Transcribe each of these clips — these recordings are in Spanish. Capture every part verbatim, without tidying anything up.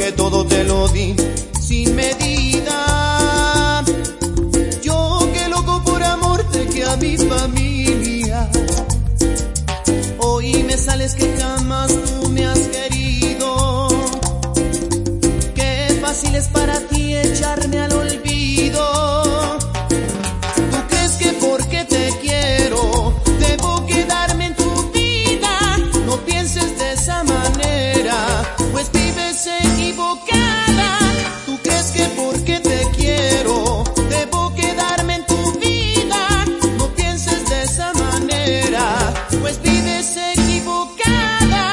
que todo te lo di sin medida. Yo que loco por amarte que a mi familia. Hoy me sales que jamás tú me has querido. Qué fácil es para ti echarme al olvido. ¿Tú crees que porque te quiero debo quedarme en tu vida? No pienses de esa manera, pues vives equivocada. ¿Tú crees que porque te quiero debo quedarme en tu vida? No pienses de esa manera, pues vives equivocada.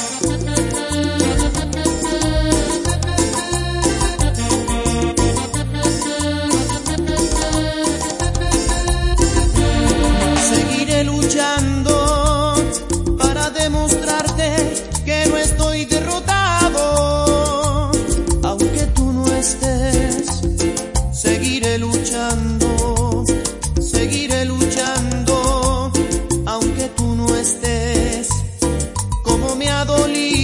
Seguiré luchando para demostrarte que no estoy derrotado, aunque tú no estés. Seguiré luchando, seguiré luchando, aunque tú no estés. Como me ha dolido